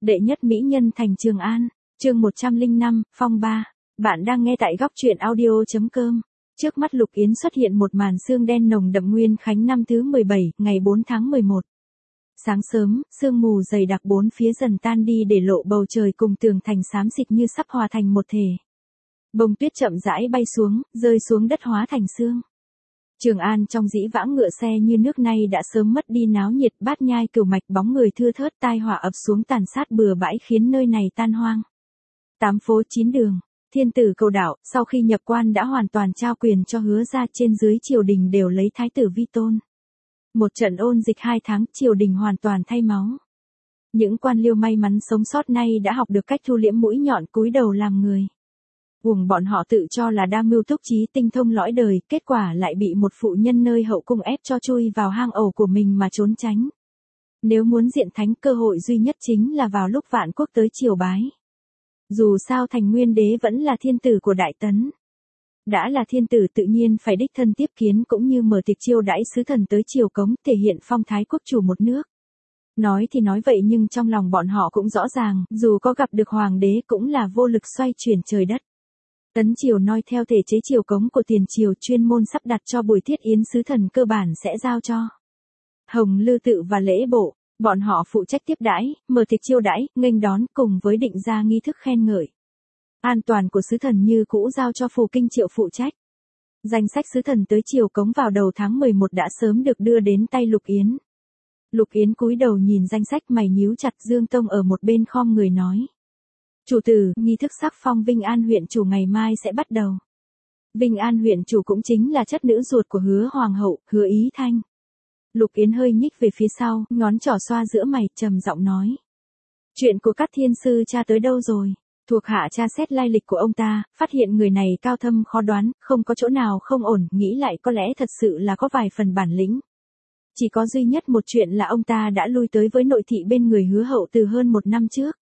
Đệ nhất mỹ nhân thành Trường An, chương 105, phong ba. Bạn đang nghe tại góc truyện audio.com. Trước mắt Lục Yến xuất hiện một màn sương đen nồng đậm nguyên khánh năm thứ 17, ngày 4 tháng 11. Sáng sớm, sương mù dày đặc bốn phía dần tan đi để lộ bầu trời cùng tường thành xám xịt như sắp hòa thành một thể. Bông tuyết chậm rãi bay xuống, rơi xuống đất hóa thành sương. Trường An trong dĩ vãng ngựa xe như nước nay đã sớm mất đi náo nhiệt, Bát Nhai Cửu Mạch bóng người thưa thớt, tai họa ập xuống tàn sát bừa bãi khiến nơi này tan hoang. 8 phố 9 đường, thiên tử cầu đạo, sau khi nhập quan đã hoàn toàn trao quyền cho Hứa gia, trên dưới triều đình đều lấy thái tử vi tôn. Một trận ôn dịch 2 tháng, triều đình hoàn toàn thay máu. Những quan liêu may mắn sống sót nay đã học được cách thu liễm mũi nhọn, cúi đầu làm người. Uổng bọn họ tự cho là đa mưu túc trí, tinh thông lõi đời, kết quả lại bị một phụ nhân nơi hậu cung ép cho chui vào hang ổ của mình mà trốn tránh. Nếu muốn diện thánh, cơ hội duy nhất chính là vào lúc vạn quốc tới triều bái. Dù sao thành nguyên đế vẫn là thiên tử của Đại Tấn. Đã là thiên tử tự nhiên phải đích thân tiếp kiến cũng như mở tiệc chiêu đãi sứ thần tới triều cống, thể hiện phong thái quốc chủ một nước. Nói thì nói vậy nhưng trong lòng bọn họ cũng rõ ràng, dù có gặp được hoàng đế cũng là vô lực xoay chuyển trời đất. Tấn triều noi theo thể chế triều cống của tiền triều, chuyên môn sắp đặt cho buổi thiết yến sứ thần cơ bản sẽ giao cho Hồng Lư Tự và lễ bộ, bọn họ phụ trách tiếp đãi, mở tiệc chiêu đãi, nghênh đón cùng với định ra nghi thức khen ngợi. An toàn của sứ thần như cũ giao cho Phù Kinh Triệu phụ trách. Danh sách sứ thần tới triều cống vào đầu tháng 11 đã sớm được đưa đến tay Lục Yến. Lục Yến cúi đầu nhìn danh sách, mày nhíu chặt. Dương Tông ở một bên khom người nói: "Chủ tử, nghi thức sắc phong Vinh An huyện chủ ngày mai sẽ bắt đầu." Vinh An huyện chủ cũng chính là chất nữ ruột của Hứa hoàng hậu, Hứa Ý Thanh. Lục Yến hơi nhích về phía sau, ngón trỏ xoa giữa mày, trầm giọng nói: "Chuyện của các thiên sư cha tới đâu rồi?" Thuộc hạ tra xét lai lịch của ông ta, phát hiện người này cao thâm khó đoán, không có chỗ nào không ổn, nghĩ lại có lẽ thật sự là có vài phần bản lĩnh. Chỉ có duy nhất một chuyện là ông ta đã lui tới với nội thị bên người Hứa hậu từ hơn 1 năm trước.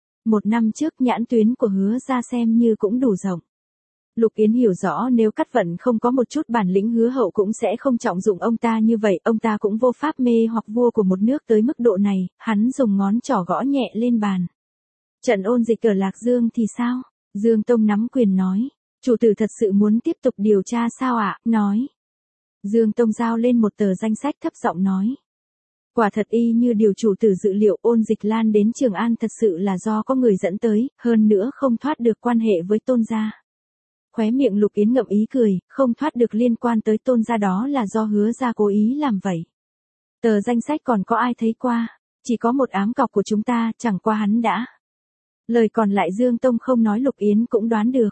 1 năm trước nhãn tuyến của Hứa gia xem như cũng đủ rộng. Lục Yến hiểu rõ nếu Cát Vận không có một chút bản lĩnh, Hứa hậu cũng sẽ không trọng dụng ông ta như vậy, ông ta cũng vô pháp mê hoặc vua của một nước tới mức độ này. Hắn dùng ngón trỏ gõ nhẹ lên bàn. "Trận ôn dịch ở Lạc Dương thì sao?" Dương Tông nắm quyền nói. "Chủ tử thật sự muốn tiếp tục điều tra sao ạ?" Nói. Dương Tông giao lên một tờ danh sách, thấp giọng nói: "Quả thật y như điều chủ tử dự liệu, ôn dịch lan đến Trường An thật sự là do có người dẫn tới, hơn nữa không thoát được quan hệ với Tôn gia." Khóe miệng Lục Yến ngậm ý cười, không thoát được liên quan tới Tôn gia đó là do Hứa gia cố ý làm vậy. Tờ danh sách còn có ai thấy qua? Chỉ có một ám cọc của chúng ta, chẳng qua hắn đã. Lời còn lại Dương Tông không nói, Lục Yến cũng đoán được.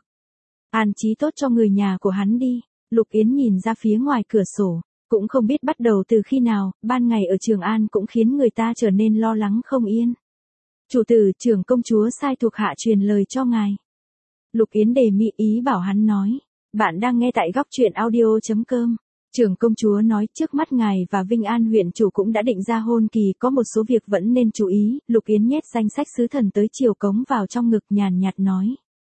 An trí tốt cho người nhà của hắn đi. Lục Yến nhìn ra phía ngoài cửa sổ, cũng không biết bắt đầu từ khi nào, ban ngày ở Trường An cũng khiến người ta trở nên lo lắng không yên. "Chủ tử, trưởng công chúa sai thuộc hạ truyền lời cho ngài." Lục Yến đề nghị ý bảo hắn nói. Bạn đang nghe tại góc truyện audio.com. Trưởng công chúa nói trước mắt ngài và Vinh An huyện chủ cũng đã định ra hôn kỳ, có một số việc vẫn nên chú ý. Lục Yến nhét danh sách sứ thần tới triều cống vào trong ngực, nhàn nhạt nói: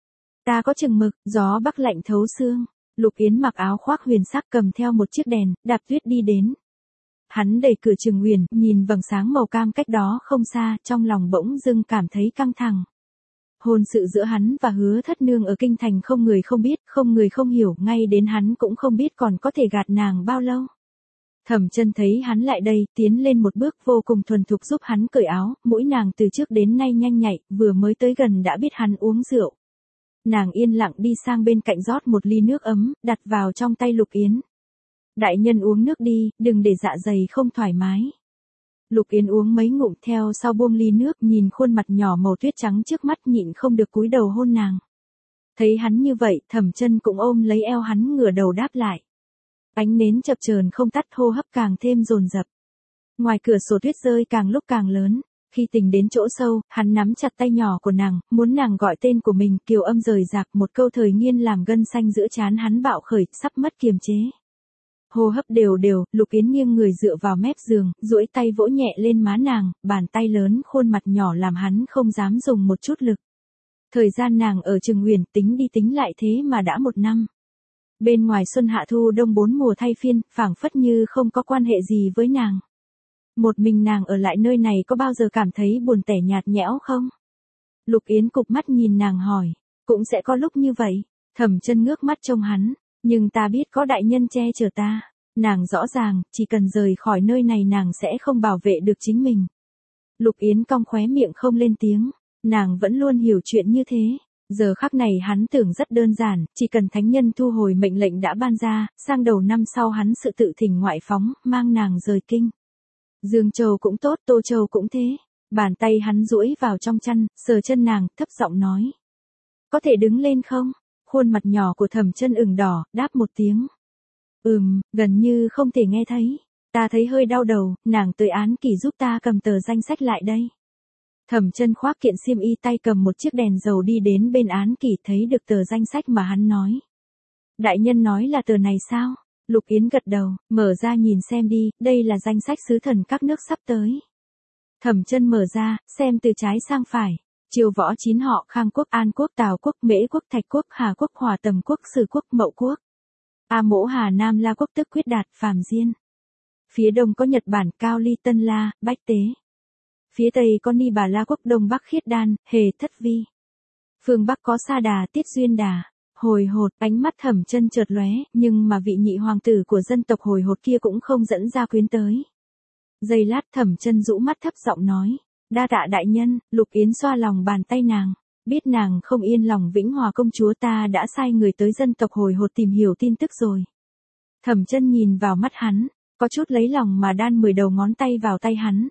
"Ta có chừng mực." Gió bắc lạnh thấu xương. Lục Yến mặc áo khoác huyền sắc, cầm theo một chiếc đèn, đạp tuyết đi đến. Hắn đẩy cửa Trường Huyền, nhìn vầng sáng màu cam cách đó không xa, trong lòng bỗng dưng cảm thấy căng thẳng. Hôn sự giữa hắn và Hứa thất nương ở kinh thành không người không biết, không người không hiểu, ngay đến hắn cũng không biết còn có thể gạt nàng bao lâu. Thẩm Chân thấy hắn lại đây, tiến lên một bước, vô cùng thuần thục giúp hắn cởi áo, mũi nàng từ trước đến nay nhanh nhạy, vừa mới tới gần đã biết hắn uống rượu. Nàng yên lặng đi sang bên cạnh rót một ly nước ấm, đặt vào trong tay Lục Yến. "Đại nhân uống nước đi, đừng để dạ dày không thoải mái." Lục Yến uống mấy ngụm theo sau buông ly nước, nhìn khuôn mặt nhỏ màu tuyết trắng trước mắt, nhịn không được cúi đầu hôn nàng. Thấy hắn như vậy, Thẩm Chân cũng ôm lấy eo hắn, ngửa đầu đáp lại. Ánh nến chập chờn không tắt, hô hấp càng thêm dồn dập. Ngoài cửa sổ tuyết rơi càng lúc càng lớn. Khi tình đến chỗ sâu, hắn nắm chặt tay nhỏ của nàng, muốn nàng gọi tên của mình, kiều âm rời rạc, một câu thời nghiên làm gân xanh giữa trán hắn bạo khởi, sắp mất kiềm chế. Hô hấp đều đều, Lục Yến nghiêng người dựa vào mép giường, duỗi tay vỗ nhẹ lên má nàng, bàn tay lớn khuôn mặt nhỏ làm hắn không dám dùng một chút lực. Thời gian nàng ở Trường Huyền tính đi tính lại thế mà đã 1 năm. Bên ngoài xuân hạ thu đông 4 mùa thay phiên, phảng phất như không có quan hệ gì với nàng. Một mình nàng ở lại nơi này có bao giờ cảm thấy buồn tẻ nhạt nhẽo không? Lục Yến cụp mắt nhìn nàng hỏi. Cũng sẽ có lúc như vậy. Thẩm Chân ngước mắt trông hắn. Nhưng ta biết có đại nhân che chở ta. Nàng rõ ràng, chỉ cần rời khỏi nơi này nàng sẽ không bảo vệ được chính mình. Lục Yến cong khóe miệng không lên tiếng. Nàng vẫn luôn hiểu chuyện như thế. Giờ khắc này hắn tưởng rất đơn giản, chỉ cần thánh nhân thu hồi mệnh lệnh đã ban ra, sang đầu năm sau hắn sự tự thỉnh ngoại phóng, mang nàng rời kinh. Dương Châu cũng tốt, Tô Châu cũng thế. Bàn tay hắn duỗi vào trong chăn, sờ chân nàng, thấp giọng nói. Có thể đứng lên không? Khuôn mặt nhỏ của Thẩm Chân ửng đỏ, đáp một tiếng. Gần như không thể nghe thấy. Ta thấy hơi đau đầu, nàng tới án kỳ giúp ta cầm tờ danh sách lại đây. Thẩm Chân khoác kiện xiêm y, tay cầm một chiếc đèn dầu đi đến bên án kỳ, thấy được tờ danh sách mà hắn nói. Đại nhân nói là tờ này sao? Lục Yến gật đầu, mở ra nhìn xem đi, đây là danh sách sứ thần các nước sắp tới. Thẩm Chân mở ra, xem từ trái sang phải. Triều Võ 9 họ: Khang quốc, An quốc, Tào quốc, Mễ quốc, Thạch quốc, Hà quốc, Hòa Tầm quốc, Sử quốc, Mậu quốc. A Mỗ Hà Nam La quốc tức Quyết Đạt, Phàm Diên. Phía đông có Nhật Bản, Cao Ly, Tân La, Bách Tế. Phía tây có Ni Bà La quốc, đông bắc Khiết Đan, Hề, Thất Vi. Phương bắc có Sa Đà, Tiết Duyên Đà. Hồi hột, ánh mắt Thẩm Chân chợt lóe, nhưng mà vị nhị hoàng tử của dân tộc Hồi hột kia cũng không dẫn ra quyến tới. Giây lát Thẩm Chân rũ mắt thấp giọng nói. Đa tạ đại nhân. Lục Yến xoa lòng bàn tay nàng. Biết nàng không yên lòng Vĩnh Hòa công chúa, ta đã sai người tới dân tộc Hồi hột tìm hiểu tin tức rồi. Thẩm Chân nhìn vào mắt hắn, có chút lấy lòng mà đan 10 đầu ngón tay vào tay hắn.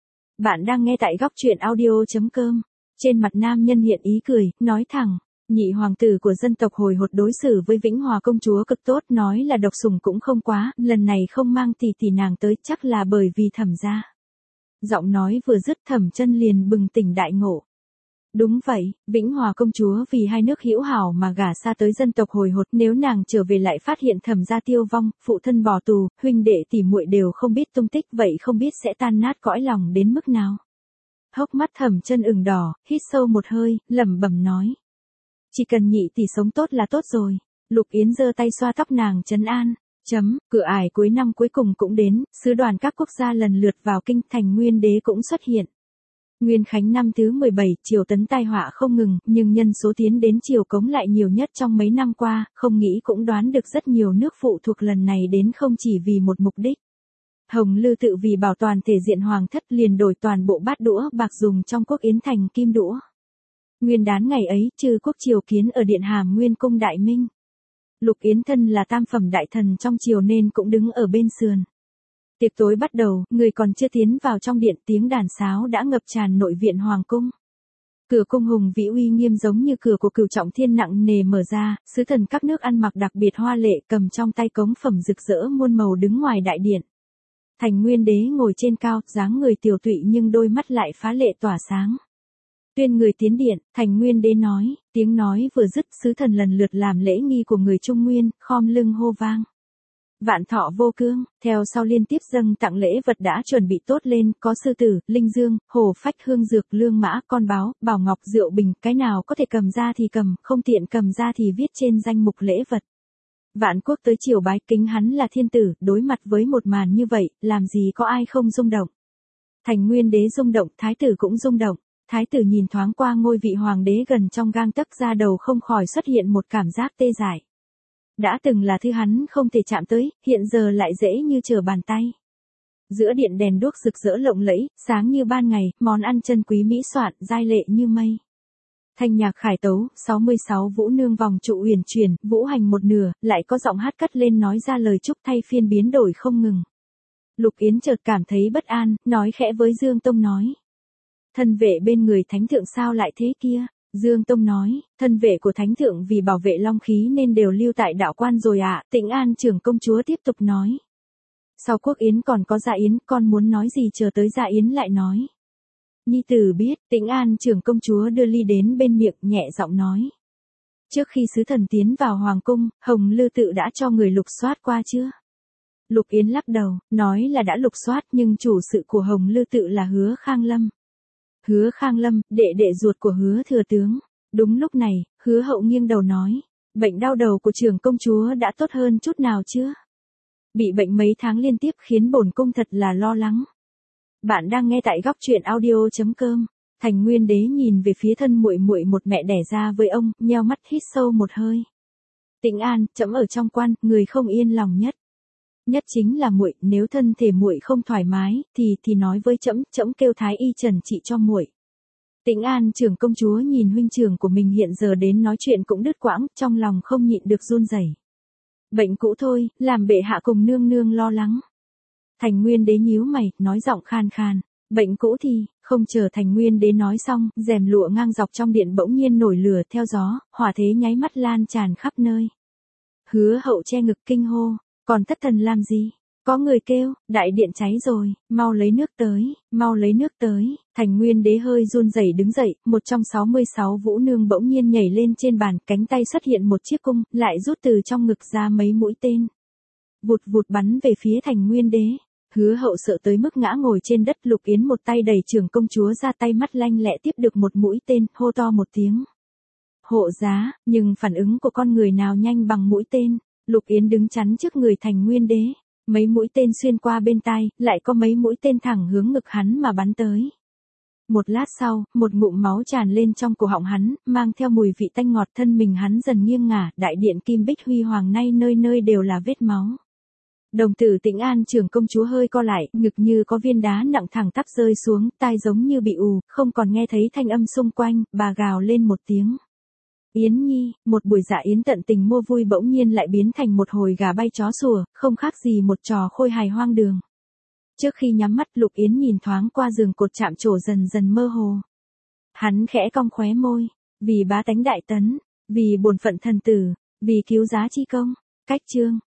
Bạn đang nghe tại góc truyện audio.com. Trên mặt nam nhân hiện ý cười, nói thẳng. Nhị hoàng tử của dân tộc Hồi hột đối xử với Vĩnh Hòa công chúa cực tốt, nói là độc sủng cũng không quá, lần này không mang tỷ nàng tới chắc là bởi vì Thẩm gia. Giọng nói vừa dứt Thẩm Chân liền bừng tỉnh đại ngộ. Đúng vậy, Vĩnh Hòa công chúa vì hai nước hữu hảo mà gả xa tới dân tộc Hồi hột, nếu nàng trở về lại phát hiện Thẩm gia tiêu vong, phụ thân bỏ tù, huynh đệ tỷ muội đều không biết tung tích, vậy không biết sẽ tan nát cõi lòng đến mức nào. Hốc mắt Thẩm Chân ửng đỏ, hít sâu một hơi, lẩm bẩm nói. Chỉ cần nhị tỷ sống tốt là tốt rồi. Lục Yến giơ tay xoa tóc nàng trấn an. Cửa ải cuối năm cuối cùng cũng đến, sứ đoàn các quốc gia lần lượt vào kinh, Thành Nguyên đế cũng xuất hiện. Nguyên Khánh năm thứ 17, triều Tấn tai họa không ngừng, nhưng nhân số tiến đến triều Cống lại nhiều nhất trong mấy năm qua, không nghĩ cũng đoán được rất nhiều nước phụ thuộc lần này đến không chỉ vì một mục đích. Hồng Lư tự vì bảo toàn thể diện hoàng thất liền đổi toàn bộ bát đũa bạc dùng trong quốc yến thành kim đũa. Nguyên đán ngày ấy, chư quốc triều kiến ở điện Hàm Nguyên cung Đại Minh. Lục Yến thân là tam phẩm đại thần trong triều nên cũng đứng ở bên sườn. Tiệc tối bắt đầu, người còn chưa tiến vào trong điện, tiếng đàn sáo đã ngập tràn nội viện hoàng cung. Cửa cung hùng vĩ uy nghiêm giống như cửa của Cửu Trọng Thiên nặng nề mở ra, sứ thần các nước ăn mặc đặc biệt hoa lệ, cầm trong tay cống phẩm rực rỡ muôn màu đứng ngoài đại điện. Thành Nguyên đế ngồi trên cao, dáng người tiều tụy nhưng đôi mắt lại phá lệ tỏa sáng. Tuyên người tiến điện, Thành Nguyên đế nói, tiếng nói vừa dứt, sứ thần lần lượt làm lễ nghi của người Trung Nguyên, khom lưng hô vang. Vạn thọ vô cương, theo sau liên tiếp dâng tặng lễ vật đã chuẩn bị tốt lên, có sư tử, linh dương, hổ phách, hương dược, lương mã, con báo, bảo ngọc, rượu bình, cái nào có thể cầm ra thì cầm, không tiện cầm ra thì viết trên danh mục lễ vật. Vạn quốc tới triều bái kính hắn là thiên tử, đối mặt với một màn như vậy, làm gì có ai không rung động. Thành Nguyên đế rung động, thái tử cũng rung động. Thái tử nhìn thoáng qua ngôi vị hoàng đế gần trong gang tấc, ra đầu không khỏi xuất hiện một cảm giác tê dại. Đã từng là thứ hắn không thể chạm tới, hiện giờ lại dễ như trở bàn tay. Giữa điện đèn đuốc rực rỡ lộng lẫy, sáng như ban ngày, món ăn chân quý mỹ soạn, giai lệ như mây. Thanh nhạc khải tấu, 66 vũ nương vòng trụ uyển chuyển, vũ hành một nửa, lại có giọng hát cất lên nói ra lời chúc thay phiên biến đổi không ngừng. Lục Yến chợt cảm thấy bất an, nói khẽ với Dương Tông nói. Thân vệ bên người thánh thượng sao lại thế kia? Dương Tông nói, thân vệ của thánh thượng vì bảo vệ long khí nên đều lưu tại đạo quan rồi ạ. Tĩnh An trưởng công chúa tiếp tục nói. Sau quốc yến còn có dạ yến, con muốn nói gì chờ tới dạ yến lại nói. Nhi tử biết, Tĩnh An trưởng công chúa đưa ly đến bên miệng, nhẹ giọng nói. Trước khi sứ thần tiến vào hoàng cung, Hồng Lư tự đã cho người lục soát qua chưa? Lục Yến lắc đầu, nói là đã lục soát nhưng chủ sự của Hồng Lư tự là Hứa Khang Lâm. Hứa Khang Lâm, đệ ruột của Hứa thừa tướng. Đúng lúc này, Hứa hậu nghiêng đầu nói. Bệnh đau đầu của trưởng công chúa đã tốt hơn chút nào chưa? Bị bệnh mấy tháng liên tiếp khiến bổn cung thật là lo lắng. Bạn đang nghe tại góc truyện audio.com. Thành Nguyên Đế nhìn về phía thân muội muội một mẹ đẻ ra với ông, nheo mắt hít sâu một hơi. Tĩnh An, trẫm ở trong quan, người không yên lòng nhất. Nhất chính là muội, nếu thân thể muội không thoải mái, thì nói với trẫm, trẫm kêu thái y trần trị cho muội. Tĩnh An trưởng công chúa nhìn huynh trưởng của mình hiện giờ đến nói chuyện cũng đứt quãng, trong lòng không nhịn được run rẩy. Bệnh cũ thôi, làm bệ hạ cùng nương nương lo lắng. Thành Nguyên Đế nhíu mày, nói giọng khan khan. Bệnh cũ thì, không chờ Thành Nguyên Đế nói xong, rèm lụa ngang dọc trong điện bỗng nhiên nổi lửa theo gió, hỏa thế nháy mắt lan tràn khắp nơi. Hứa Hậu che ngực kinh hô, còn thất thần làm gì? Có người kêu, đại điện cháy rồi, mau lấy nước tới, mau lấy nước tới. Thành Nguyên Đế hơi run rẩy đứng dậy, một trong 66 vũ nương bỗng nhiên nhảy lên trên bàn, cánh tay xuất hiện một chiếc cung, lại rút từ trong ngực ra mấy mũi tên. Vụt vụt bắn về phía Thành Nguyên Đế. Hứa Hậu sợ tới mức ngã ngồi trên đất. Lục Yến một tay đẩy trưởng công chúa ra, tay mắt lanh lẹ tiếp được một mũi tên, hô to một tiếng. Hộ giá, nhưng phản ứng của con người nào nhanh bằng mũi tên. Lục Yến đứng chắn trước người Thành Nguyên Đế. Mấy mũi tên xuyên qua bên tai, lại có mấy mũi tên thẳng hướng ngực hắn mà bắn tới. Một lát sau, một ngụm máu tràn lên trong cổ họng hắn, mang theo mùi vị tanh ngọt, thân mình hắn dần nghiêng ngả, đại điện kim bích huy hoàng nay nơi nơi đều là vết máu. Đồng tử Tĩnh An trưởng công chúa hơi co lại, ngực như có viên đá nặng thẳng tắp rơi xuống, tai giống như bị ù, không còn nghe thấy thanh âm xung quanh, bà gào lên một tiếng. Yến Nhi, một buổi dạ yến tận tình mua vui bỗng nhiên lại biến thành một hồi gà bay chó sủa, không khác gì một trò khôi hài hoang đường. Trước khi nhắm mắt, Lục Yến nhìn thoáng qua giường cột chạm trổ dần dần mơ hồ. Hắn khẽ cong khóe môi, vì bá tánh đại tấn, vì bổn phận thần tử, vì cứu giá chi công. Cách chương